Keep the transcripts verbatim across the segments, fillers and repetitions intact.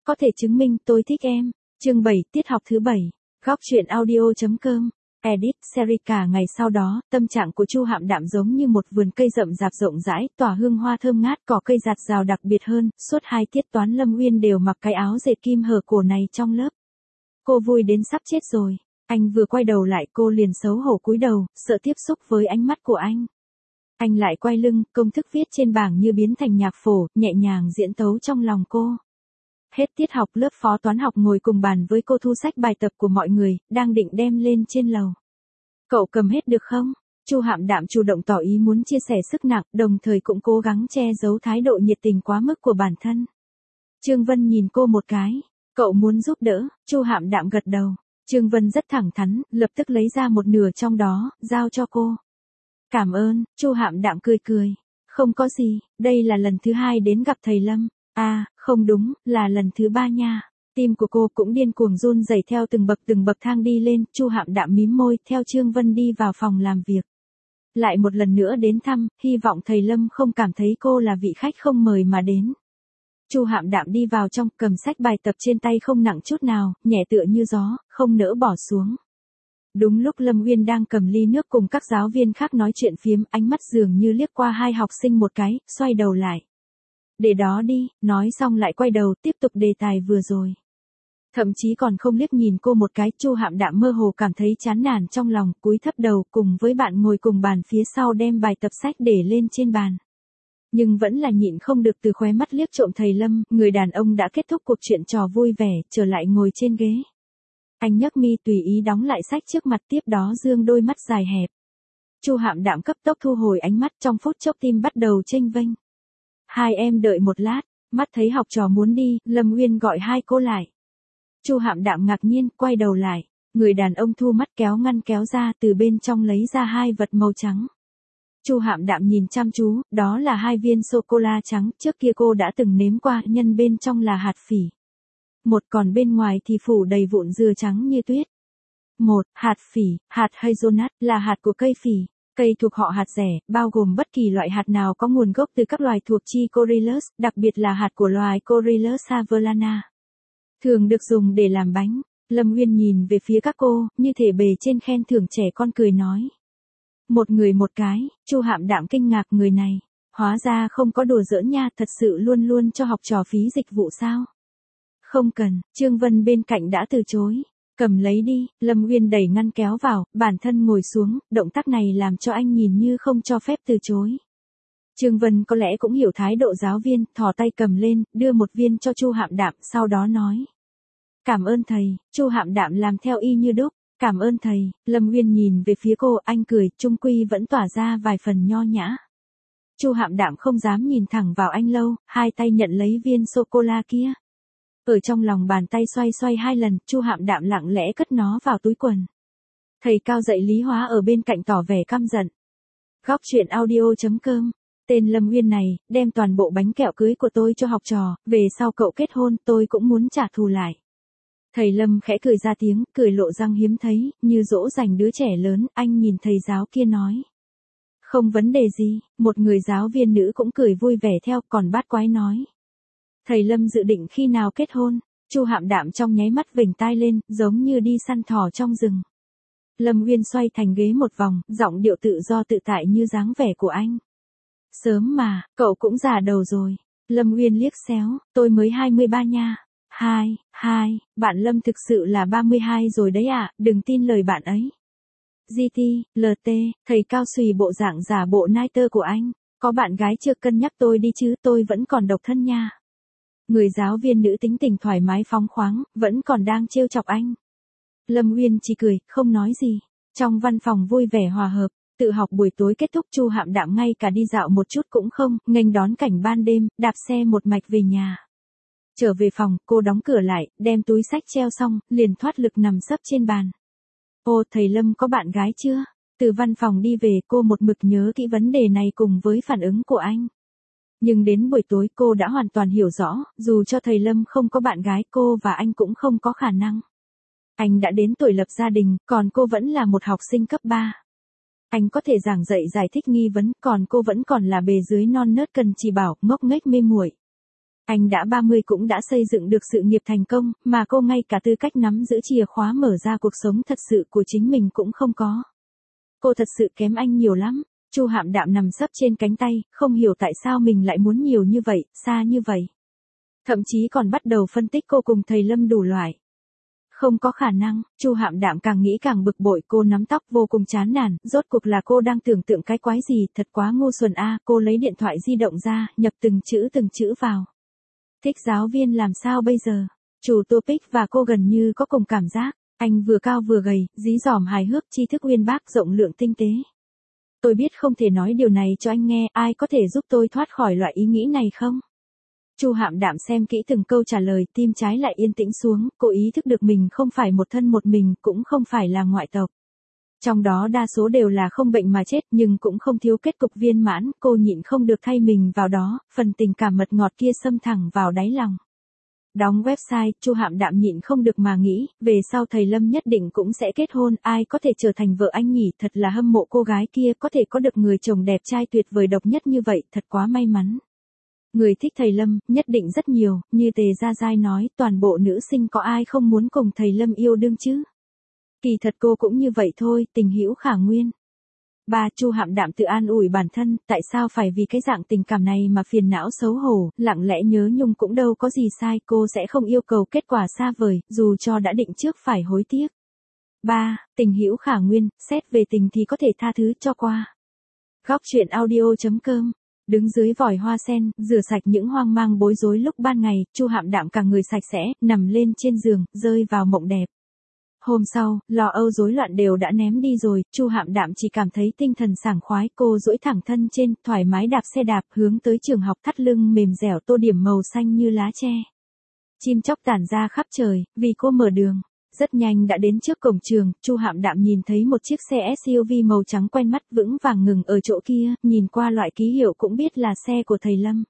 có thể chứng minh tôi thích em. Chương bảy, tiết học thứ bảy. Góc truyện audio.com. Edit, series. Cả ngày sau đó, tâm trạng của Chu Hạm Đạm giống như một vườn cây rậm rạp rộng rãi, tỏa hương hoa thơm ngát, cỏ cây rạt rào đặc biệt hơn, suốt hai tiết toán Lâm Uyên đều mặc cái áo dệt kim hở cổ này trong lớp. Cô vui đến sắp chết rồi. Anh vừa quay đầu lại cô liền xấu hổ cúi đầu, sợ tiếp xúc với ánh mắt của anh. Anh lại quay lưng, công thức viết trên bảng như biến thành nhạc phổ, nhẹ nhàng diễn tấu trong lòng cô. Hết tiết học, lớp phó toán học ngồi cùng bàn với cô thu sách bài tập của mọi người, đang định đem lên trên lầu. Cậu cầm hết được không? Chu Hạm Đạm chủ động tỏ ý muốn chia sẻ sức nặng, đồng thời cũng cố gắng che giấu thái độ nhiệt tình quá mức của bản thân. Trương Vân nhìn cô một cái. Cậu muốn giúp đỡ? Chu Hạm Đạm gật đầu. Trương Vân rất thẳng thắn, lập tức lấy ra một nửa trong đó, giao cho cô. Cảm ơn. Chu Hạm Đạm cười cười. Không có gì, đây là lần thứ hai đến gặp thầy Lâm. À, không đúng, là lần thứ ba nha. Tim của cô cũng điên cuồng run rẩy theo từng bậc từng bậc thang đi lên. Chu Hạm Đạm mím môi, theo Trương Vân đi vào phòng làm việc. Lại một lần nữa đến thăm, hy vọng thầy Lâm không cảm thấy cô là vị khách không mời mà đến. Chu Hạm Đạm đi vào trong, cầm sách bài tập trên tay không nặng chút nào, nhẹ tựa như gió, không nỡ bỏ xuống. Đúng lúc Lâm Uyên đang cầm ly nước cùng các giáo viên khác nói chuyện phiếm, ánh mắt dường như liếc qua hai học sinh một cái, xoay đầu lại. Để đó đi, nói xong lại quay đầu, tiếp tục đề tài vừa rồi. Thậm chí còn không liếc nhìn cô một cái. Chu Hạm Đạm mơ hồ cảm thấy chán nản trong lòng, cúi thấp đầu cùng với bạn ngồi cùng bàn phía sau đem bài tập sách để lên trên bàn. Nhưng vẫn là nhịn không được từ khóe mắt liếc trộm thầy Lâm, người đàn ông đã kết thúc cuộc chuyện trò vui vẻ, trở lại ngồi trên ghế. Anh nhấc mi tùy ý đóng lại sách trước mặt, tiếp đó dương đôi mắt dài hẹp. Chu Hạm Đạm cấp tốc thu hồi ánh mắt, trong phút chốc tim bắt đầu chênh vênh. Hai em đợi một lát, mắt thấy học trò muốn đi, Lâm Uyên gọi hai cô lại. Chu Hạm Đạm ngạc nhiên, quay đầu lại, người đàn ông thu mắt kéo ngăn kéo ra, từ bên trong lấy ra hai vật màu trắng. Chu Hạm Đạm nhìn chăm chú, đó là hai viên sô-cô-la trắng, trước kia cô đã từng nếm qua, nhân bên trong là hạt phỉ. Một còn bên ngoài thì phủ đầy vụn dừa trắng như tuyết. Một, hạt phỉ, hạt hazelnut, là hạt của cây phỉ. Cây thuộc họ hạt rẻ, bao gồm bất kỳ loại hạt nào có nguồn gốc từ các loài thuộc chi Corylus, đặc biệt là hạt của loài Corylus savellana. Thường được dùng để làm bánh. Lâm Uyên nhìn về phía các cô, như thể bề trên khen thưởng trẻ con, cười nói. Một người một cái. Chu Hạm Đạm kinh ngạc, người này, hóa ra không có đùa giỡn nha, thật sự luôn luôn cho học trò phí dịch vụ sao? Không cần. Trương Vân bên cạnh đã từ chối. Cầm lấy đi. Lâm Uyên đẩy ngăn kéo vào, bản thân ngồi xuống, động tác này làm cho anh nhìn như không cho phép từ chối. Trương Vân có lẽ cũng hiểu thái độ giáo viên, thò tay cầm lên, đưa một viên cho Chu Hạm Đạm, sau đó nói. Cảm ơn thầy. Chu Hạm Đạm làm theo y như đúc. Cảm ơn thầy. Lâm Uyên nhìn về phía cô, anh cười, chung quy vẫn tỏa ra vài phần nho nhã. Chu Hạm Đạm không dám nhìn thẳng vào anh lâu, hai tay nhận lấy viên sô-cô-la kia. Ở trong lòng bàn tay xoay xoay hai lần, Chu Hạm Đạm lặng lẽ cất nó vào túi quần. Thầy cao dạy lý hóa ở bên cạnh tỏ vẻ căm giận. Góc truyện audio.com. Tên Lâm Uyên này, đem toàn bộ bánh kẹo cưới của tôi cho học trò, về sau cậu kết hôn tôi cũng muốn trả thù lại. Thầy Lâm khẽ cười ra tiếng, cười lộ răng hiếm thấy, như dỗ dành đứa trẻ lớn. Anh nhìn thầy giáo kia nói. Không vấn đề gì. Một người giáo viên nữ cũng cười vui vẻ theo, còn bát quái nói. Thầy Lâm dự định khi nào kết hôn? Chu Hạm Đạm trong nháy mắt vểnh tai lên, giống như đi săn thỏ trong rừng. Lâm Uyên xoay thành ghế một vòng, giọng điệu tự do tự tại như dáng vẻ của anh. Sớm mà, cậu cũng già đầu rồi. Lâm Uyên liếc xéo, tôi mới hai mươi ba nha. Hai, hai, bạn Lâm thực sự là ba mươi hai rồi đấy ạ, à, đừng tin lời bạn ấy. giê tê, lờ tê, thầy cao xùy bộ dạng giả bộ nai tơ của anh. Có bạn gái chưa, cân nhắc tôi đi chứ, tôi vẫn còn độc thân nha. Người giáo viên nữ tính tình thoải mái phóng khoáng, vẫn còn đang trêu chọc anh. Lâm Uyên chỉ cười, không nói gì. Trong văn phòng vui vẻ hòa hợp, tự học buổi tối kết thúc. Chu Hạm Đạm ngay cả đi dạo một chút cũng không, nghênh đón cảnh ban đêm, đạp xe một mạch về nhà. Trở về phòng, cô đóng cửa lại, đem túi sách treo xong, liền thoát lực nằm sấp trên bàn. Ô, thầy Lâm có bạn gái chưa? Từ văn phòng đi về, cô một mực nhớ kỹ vấn đề này cùng với phản ứng của anh. Nhưng đến buổi tối cô đã hoàn toàn hiểu rõ, dù cho thầy Lâm không có bạn gái, cô và anh cũng không có khả năng. Anh đã đến tuổi lập gia đình, còn cô vẫn là một học sinh cấp ba. Anh có thể giảng dạy giải thích nghi vấn, còn cô vẫn còn là bề dưới non nớt cần chỉ bảo, ngốc nghếch mê muội. Anh đã ba mươi cũng đã xây dựng được sự nghiệp thành công, mà cô ngay cả tư cách nắm giữ chìa khóa mở ra cuộc sống thật sự của chính mình cũng không có. Cô thật sự kém anh nhiều lắm. Chu Hạm Đạm nằm sấp trên cánh tay, không hiểu tại sao mình lại muốn nhiều như vậy, xa như vậy. Thậm chí còn bắt đầu phân tích cô cùng thầy Lâm đủ loại. Không có khả năng, Chu Hạm Đạm càng nghĩ càng bực bội, cô nắm tóc vô cùng chán nản, rốt cuộc là cô đang tưởng tượng cái quái gì, thật quá ngu xuẩn a. Cô lấy điện thoại di động ra, nhập từng chữ từng chữ vào. Thích giáo viên làm sao bây giờ? Chủ topic và cô gần như có cùng cảm giác, anh vừa cao vừa gầy, dí dỏm hài hước, tri thức uyên bác, rộng lượng tinh tế. Tôi biết không thể nói điều này cho anh nghe, ai có thể giúp tôi thoát khỏi loại ý nghĩ này không? Chu Hạm Đạm xem kỹ từng câu trả lời, tim trái lại yên tĩnh xuống, cô ý thức được mình không phải một thân một mình, cũng không phải là ngoại tộc. Trong đó đa số đều là không bệnh mà chết, nhưng cũng không thiếu kết cục viên mãn, cô nhịn không được thay mình vào đó, phần tình cảm mật ngọt kia xâm thẳng vào đáy lòng. Đóng website, Chu Hạm Đạm nhịn không được mà nghĩ, về sau thầy Lâm nhất định cũng sẽ kết hôn, ai có thể trở thành vợ anh nhỉ, thật là hâm mộ cô gái kia, có thể có được người chồng đẹp trai tuyệt vời độc nhất như vậy, thật quá may mắn. Người thích thầy Lâm, nhất định rất nhiều, như Tề Gia Giai nói, toàn bộ nữ sinh có ai không muốn cùng thầy Lâm yêu đương chứ? Kỳ thật cô cũng như vậy thôi, tình hữu khả nguyên. Ba, Chu Hạm Đạm tự an ủi bản thân, tại sao phải vì cái dạng tình cảm này mà phiền não xấu hổ, lặng lẽ nhớ nhung cũng đâu có gì sai, cô sẽ không yêu cầu kết quả xa vời, dù cho đã định trước phải hối tiếc. Ba, tình hữu khả nguyên, xét về tình thì có thể tha thứ cho qua. Góc truyện audio chấm com. Đứng dưới vòi hoa sen, rửa sạch những hoang mang bối rối lúc ban ngày, Chu Hạm Đạm cả người sạch sẽ, nằm lên trên giường, rơi vào mộng đẹp. Hôm sau, lo âu rối loạn đều đã ném đi rồi, Chu Hạm Đạm chỉ cảm thấy tinh thần sảng khoái, cô duỗi thẳng thân trên, thoải mái đạp xe đạp hướng tới trường học, thắt lưng mềm dẻo tô điểm màu xanh như lá tre. Chim chóc tản ra khắp trời, vì cô mở đường. Rất nhanh đã đến trước cổng trường, Chu Hạm Đạm nhìn thấy một chiếc xe ét u vê màu trắng quen mắt vững vàng ngừng ở chỗ kia, nhìn qua loại ký hiệu cũng biết là xe của thầy Lâm.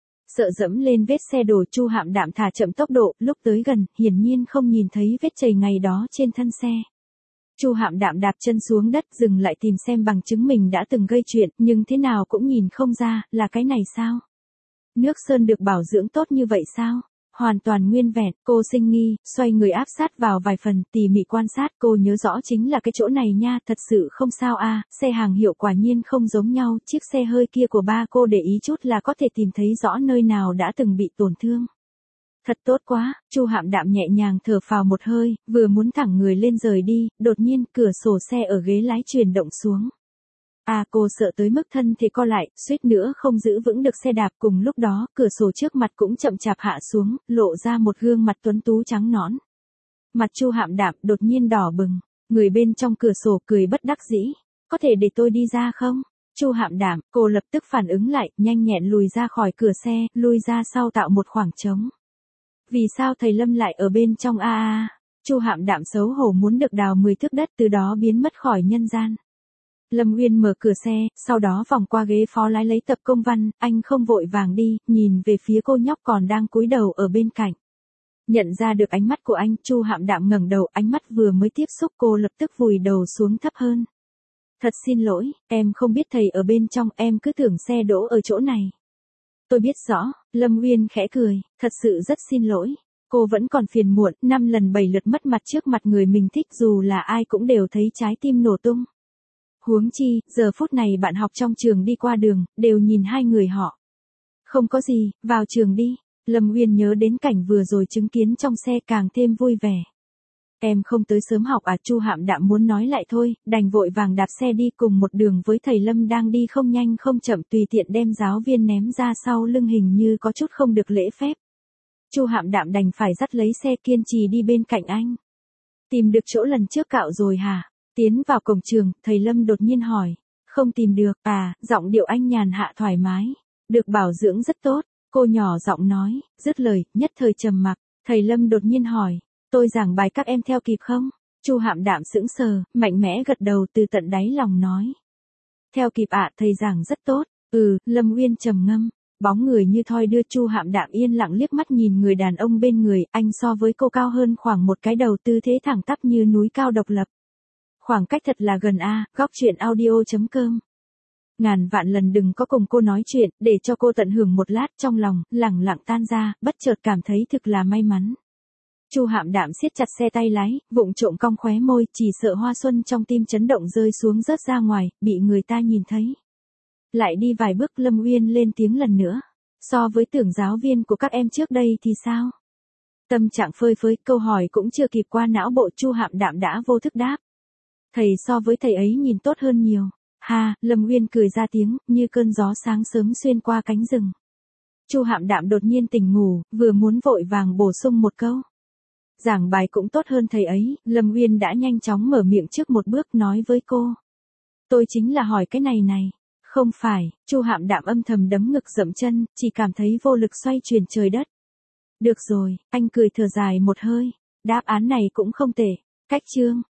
Sợ dẫm lên vết xe đổ, Chu Hạm Đạm thả chậm tốc độ, lúc tới gần, hiển nhiên không nhìn thấy vết chày ngày đó trên thân xe. Chu Hạm Đạm đạp chân xuống đất, dừng lại tìm xem bằng chứng mình đã từng gây chuyện, nhưng thế nào cũng nhìn không ra, là cái này sao? Nước sơn được bảo dưỡng tốt như vậy sao? Hoàn toàn nguyên vẹn, cô sinh nghi, xoay người áp sát vào vài phần, tỉ mỉ quan sát, cô nhớ rõ chính là cái chỗ này nha, thật sự không sao a. À, xe hàng hiệu quả nhiên không giống nhau, chiếc xe hơi kia của ba cô để ý chút là có thể tìm thấy rõ nơi nào đã từng bị tổn thương. Thật tốt quá, Chu Hạm Đạm nhẹ nhàng thở phào một hơi, vừa muốn thẳng người lên rời đi, đột nhiên cửa sổ xe ở ghế lái chuyển động xuống. À, cô sợ tới mức thân thì co lại, suýt nữa không giữ vững được xe đạp, cùng lúc đó, cửa sổ trước mặt cũng chậm chạp hạ xuống, lộ ra một gương mặt tuấn tú trắng nõn. Mặt Chu Hạm Đạm đột nhiên đỏ bừng, người bên trong cửa sổ cười bất đắc dĩ, có thể để tôi đi ra không? Chu Hạm Đạm, cô lập tức phản ứng lại, nhanh nhẹn lùi ra khỏi cửa xe, lui ra sau tạo một khoảng trống. Vì sao thầy Lâm lại ở bên trong a a? Chu Hạm Đạm xấu hổ muốn được đào mười thước đất, từ đó biến mất khỏi nhân gian. Lâm Uyên mở cửa xe, sau đó vòng qua ghế phó lái lấy tập công văn, anh không vội vàng đi, nhìn về phía cô nhóc còn đang cúi đầu ở bên cạnh. Nhận ra được ánh mắt của anh, Chu Hạm Đạm ngẩng đầu, ánh mắt vừa mới tiếp xúc cô lập tức vùi đầu xuống thấp hơn. Thật xin lỗi, em không biết thầy ở bên trong, em cứ tưởng xe đỗ ở chỗ này. Tôi biết rõ, Lâm Uyên khẽ cười, thật sự rất xin lỗi. Cô vẫn còn phiền muộn, năm lần bảy lượt mất mặt trước mặt người mình thích, dù là ai cũng đều thấy trái tim nổ tung. Huống chi, giờ phút này bạn học trong trường đi qua đường, đều nhìn hai người họ. Không có gì, vào trường đi. Lâm Uyên nhớ đến cảnh vừa rồi chứng kiến trong xe càng thêm vui vẻ. Em không tới sớm học à? Chu Hạm Đạm muốn nói lại thôi, đành vội vàng đạp xe đi cùng một đường với thầy Lâm đang đi không nhanh không chậm, tùy tiện đem giáo viên ném ra sau lưng, hình như có chút không được lễ phép. Chu Hạm Đạm đành phải dắt lấy xe kiên trì đi bên cạnh anh. Tìm được chỗ lần trước cạo rồi hả? Tiến vào cổng trường, thầy Lâm đột nhiên hỏi. Không tìm được, à, giọng điệu anh nhàn hạ thoải mái. Được bảo dưỡng rất tốt, cô nhỏ giọng nói, dứt lời, nhất thời trầm mặc. Thầy Lâm đột nhiên hỏi, tôi giảng bài các em theo kịp không? Chu Hạm Đạm sững sờ, mạnh mẽ gật đầu từ tận đáy lòng nói. Theo kịp ạ, à, thầy giảng rất tốt. Ừ, Lâm Uyên trầm ngâm. Bóng người như thoi đưa Chu Hạm Đạm yên lặng liếc mắt nhìn người đàn ông bên người, anh so với cô cao hơn khoảng một cái đầu, tư thế thẳng tắp như núi cao độc lập. Khoảng cách thật là gần a. Góc truyện audio chấm com Ngàn vạn lần đừng có cùng cô nói chuyện, để cho cô tận hưởng một lát, trong lòng lẳng lặng tan ra, bất chợt cảm thấy thực là may mắn. Chu Hạm Đạm siết chặt xe tay lái, vụng trộm cong khóe môi, chỉ sợ hoa xuân trong tim chấn động rơi xuống rớt ra ngoài, bị người ta nhìn thấy. Lại đi vài bước, Lâm Uyên lên tiếng lần nữa. So với tưởng giáo viên của các em trước đây thì sao? Tâm trạng phơi phới, câu hỏi cũng chưa kịp qua não bộ, Chu Hạm Đạm đã vô thức đáp. Thầy so với thầy ấy nhìn tốt hơn nhiều. Ha, Lâm Uyên cười ra tiếng, như cơn gió sáng sớm xuyên qua cánh rừng. Chu Hạm Đạm đột nhiên tỉnh ngủ, vừa muốn vội vàng bổ sung một câu. Giảng bài cũng tốt hơn thầy ấy, Lâm Uyên đã nhanh chóng mở miệng trước một bước nói với cô. Tôi chính là hỏi cái này này. Không phải, Chu Hạm Đạm âm thầm đấm ngực dậm chân, chỉ cảm thấy vô lực xoay chuyển trời đất. Được rồi, anh cười thở dài một hơi. Đáp án này cũng không tệ. Cách chương.